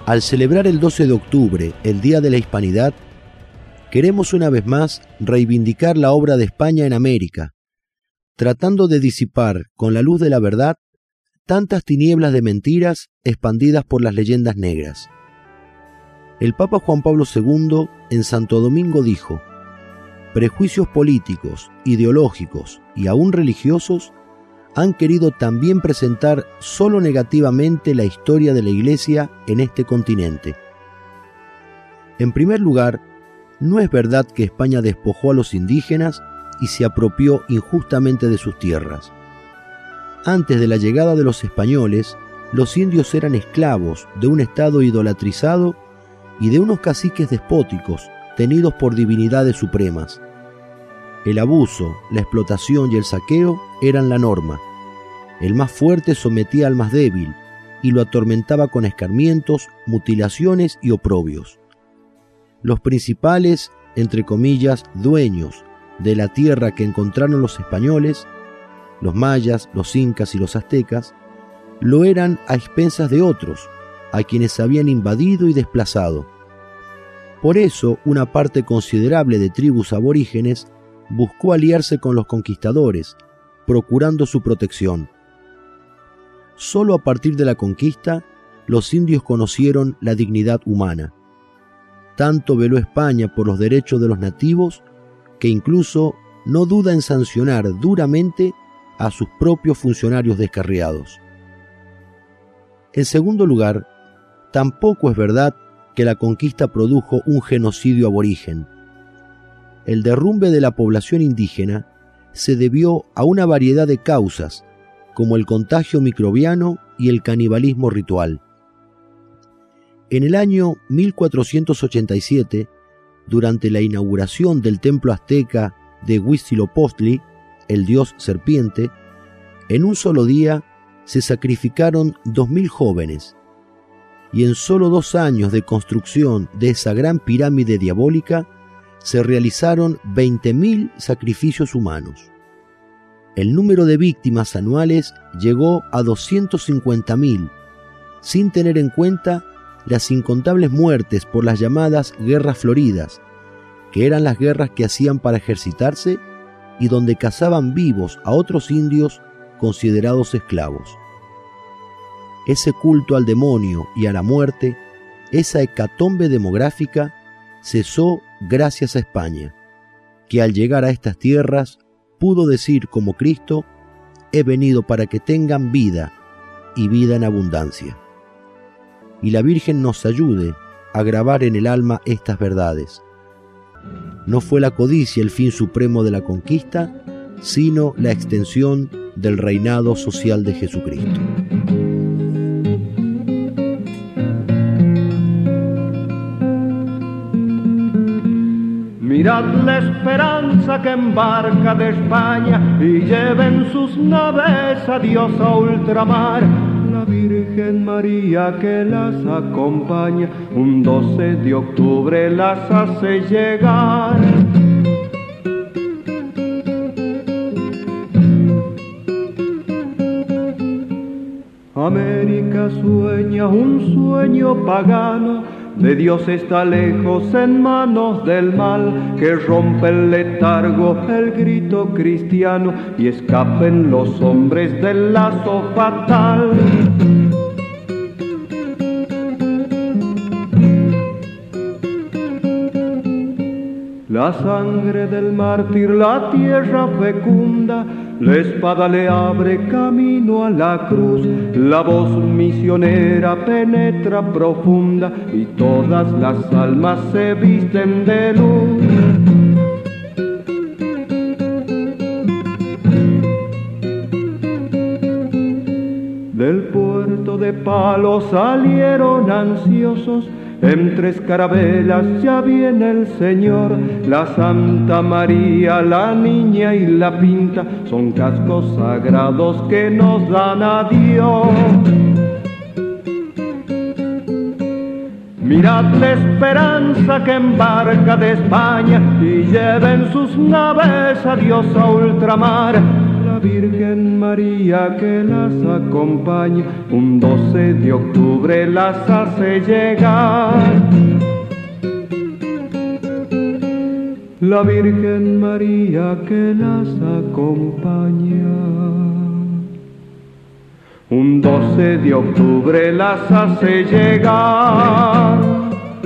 Al celebrar el 12 de octubre, el Día de la Hispanidad, queremos una vez más reivindicar la obra de España en América, tratando de disipar con la luz de la verdad tantas tinieblas de mentiras expandidas por las leyendas negras. El Papa Juan Pablo II en Santo Domingo dijo: prejuicios políticos, ideológicos y aún religiosos han querido también presentar solo negativamente la historia de la Iglesia en este continente. En primer lugar, no es verdad que España despojó a los indígenas y se apropió injustamente de sus tierras. Antes de la llegada de los españoles, los indios eran esclavos de un estado idolatrizado y de unos caciques despóticos tenidos por divinidades supremas. El abuso, la explotación y el saqueo eran la norma. El más fuerte sometía al más débil y lo atormentaba con escarmientos, mutilaciones y oprobios. Los principales, entre comillas, dueños de la tierra que encontraron los españoles, los mayas, los incas y los aztecas, lo eran a expensas de otros, a quienes habían invadido y desplazado. Por eso, una parte considerable de tribus aborígenes buscó aliarse con los conquistadores, procurando su protección. Solo a partir de la conquista, los indios conocieron la dignidad humana. Tanto veló España por los derechos de los nativos, que incluso no duda en sancionar duramente a sus propios funcionarios descarriados. En segundo lugar, tampoco es verdad que la conquista produjo un genocidio aborigen. El derrumbe de la población indígena se debió a una variedad de causas, como el contagio microbiano y el canibalismo ritual. En el año 1487, durante la inauguración del templo azteca de Huitzilopochtli, el dios serpiente, en un solo día se sacrificaron 2000 jóvenes, y en solo 2 años de construcción de esa gran pirámide diabólica se realizaron 20.000 sacrificios humanos. El número de víctimas anuales llegó a 250.000, sin tener en cuenta las incontables muertes por las llamadas guerras floridas, que eran las guerras que hacían para ejercitarse y donde cazaban vivos a otros indios considerados esclavos. Ese culto al demonio y a la muerte, esa hecatombe demográfica, cesó gracias a España, que al llegar a estas tierras pudo decir como Cristo: he venido para que tengan vida y vida en abundancia. Y la Virgen nos ayude a grabar en el alma estas verdades. No fue la codicia el fin supremo de la conquista, sino la extensión del reinado social de Jesucristo. Mirad la esperanza que embarca de España y lleven sus naves a Dios a ultramar. La Virgen María que las acompaña, un 12 de octubre las hace llegar. América sueña un sueño pagano, de Dios está lejos en manos del mal, que rompe el letargo, el grito cristiano, y escapen los hombres del lazo fatal. La sangre del mártir la tierra fecunda, la espada le abre camino a la cruz, la voz misionera penetra profunda y todas las almas se visten de luz. Del puerto de Palos salieron ansiosos, en 3 carabelas ya viene el Señor. La Santa María, la Niña y la Pinta son cascos sagrados que nos dan a Dios. Mirad la esperanza que embarca de España y lleven sus naves a Dios a ultramar. La la Virgen María que las acompaña, un 12 de octubre las hace llegar. La Virgen María que las acompaña, un 12 de octubre las hace llegar.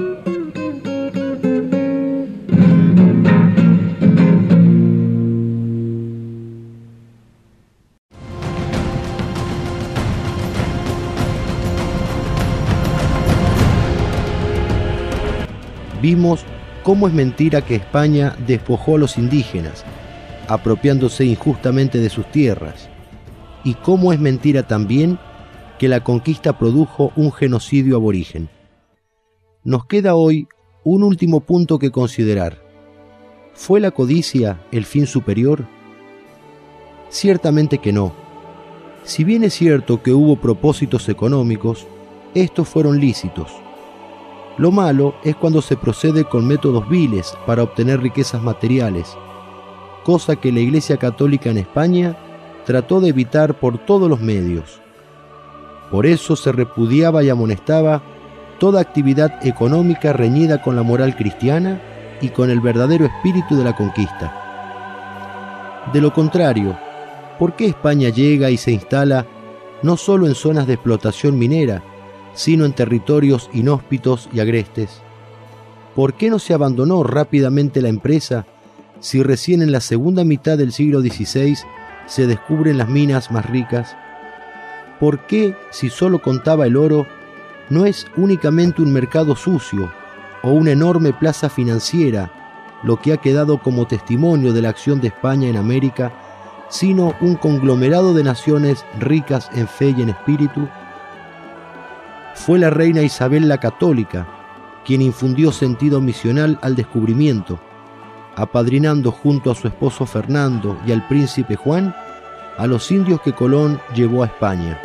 Vimos cómo es mentira que España despojó a los indígenas, apropiándose injustamente de sus tierras, y cómo es mentira también que la conquista produjo un genocidio aborigen. Nos queda hoy un último punto que considerar. ¿Fue la codicia el fin superior? Ciertamente que no. Si bien es cierto que hubo propósitos económicos, estos fueron lícitos. Lo malo es cuando se procede con métodos viles para obtener riquezas materiales, cosa que la Iglesia Católica en España trató de evitar por todos los medios. Por eso se repudiaba y amonestaba toda actividad económica reñida con la moral cristiana y con el verdadero espíritu de la conquista. De lo contrario, ¿por qué España llega y se instala no solo en zonas de explotación minera, sino en territorios inhóspitos y agrestes? ¿Por qué no se abandonó rápidamente la empresa si recién en la segunda mitad del siglo XVI se descubren las minas más ricas? ¿Por qué, si solo contaba el oro, no es únicamente un mercado sucio o una enorme plaza financiera lo que ha quedado como testimonio de la acción de España en América, sino un conglomerado de naciones ricas en fe y en espíritu? Fue la reina Isabel la Católica quien infundió sentido misional al descubrimiento, apadrinando junto a su esposo Fernando y al príncipe Juan a los indios que Colón llevó a España.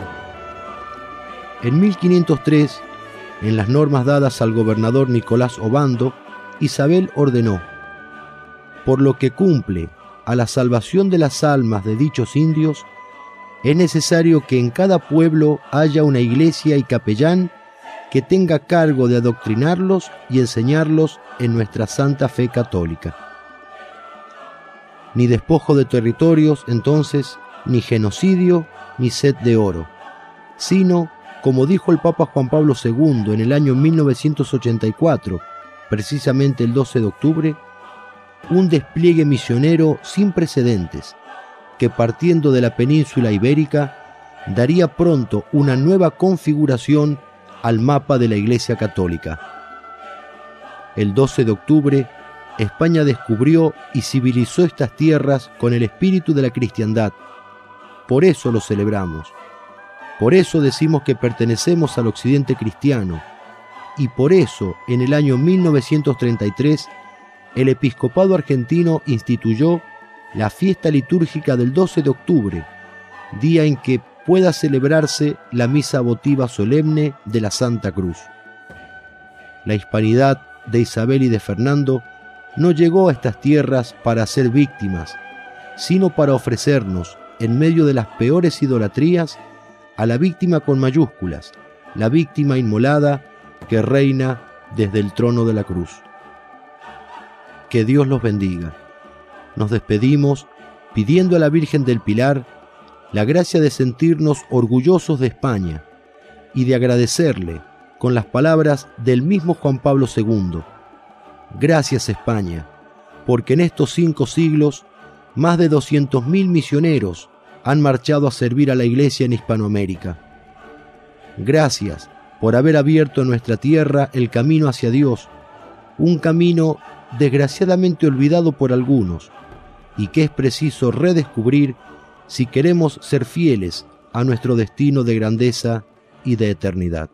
En 1503, en las normas dadas al gobernador Nicolás Obando, Isabel ordenó: por lo que cumple a la salvación de las almas de dichos indios, es necesario que en cada pueblo haya una iglesia y capellán que tenga cargo de adoctrinarlos y enseñarlos en nuestra santa fe católica. Ni despojo de territorios, entonces, ni genocidio, ni sed de oro, sino, como dijo el Papa Juan Pablo II en el año 1984, precisamente el 12 de octubre, un despliegue misionero sin precedentes, que partiendo de la península ibérica, daría pronto una nueva configuración al mapa de la Iglesia Católica. El 12 de octubre, España descubrió y civilizó estas tierras con el espíritu de la cristiandad. Por eso lo celebramos. Por eso decimos que pertenecemos al occidente cristiano. Y por eso, en el año 1933, el episcopado argentino instituyó la fiesta litúrgica del 12 de octubre, día en que pueda celebrarse la misa votiva solemne de la Santa Cruz. La hispanidad de Isabel y de Fernando no llegó a estas tierras para ser víctimas, sino para ofrecernos, en medio de las peores idolatrías, a la víctima con mayúsculas, la víctima inmolada que reina desde el trono de la cruz. Que Dios los bendiga. Nos despedimos pidiendo a la Virgen del Pilar la gracia de sentirnos orgullosos de España y de agradecerle con las palabras del mismo Juan Pablo II: gracias España, porque en estos 5 siglos más de 200.000 misioneros han marchado a servir a la Iglesia en Hispanoamérica. Gracias por haber abierto en nuestra tierra el camino hacia Dios, un camino desgraciadamente olvidado por algunos, y que es preciso redescubrir si queremos ser fieles a nuestro destino de grandeza y de eternidad.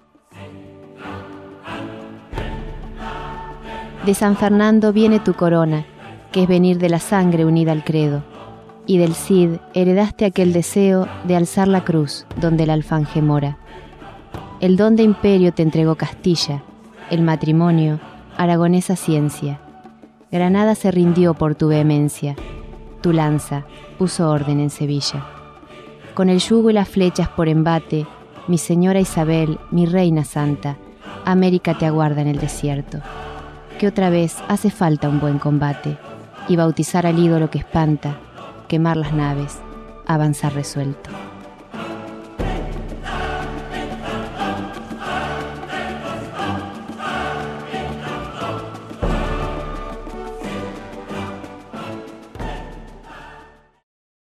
De San Fernando viene tu corona, que es venir de la sangre unida al credo, y del Cid heredaste aquel deseo de alzar la cruz donde el alfanje mora. El don de imperio te entregó Castilla, el matrimonio, aragonesa ciencia. Granada se rindió por tu vehemencia. Tu lanza puso orden en Sevilla. Con el yugo y las flechas por embate, mi señora Isabel, mi reina santa, América te aguarda en el desierto. Que otra vez hace falta un buen combate, y bautizar al ídolo que espanta, quemar las naves, avanzar resuelto.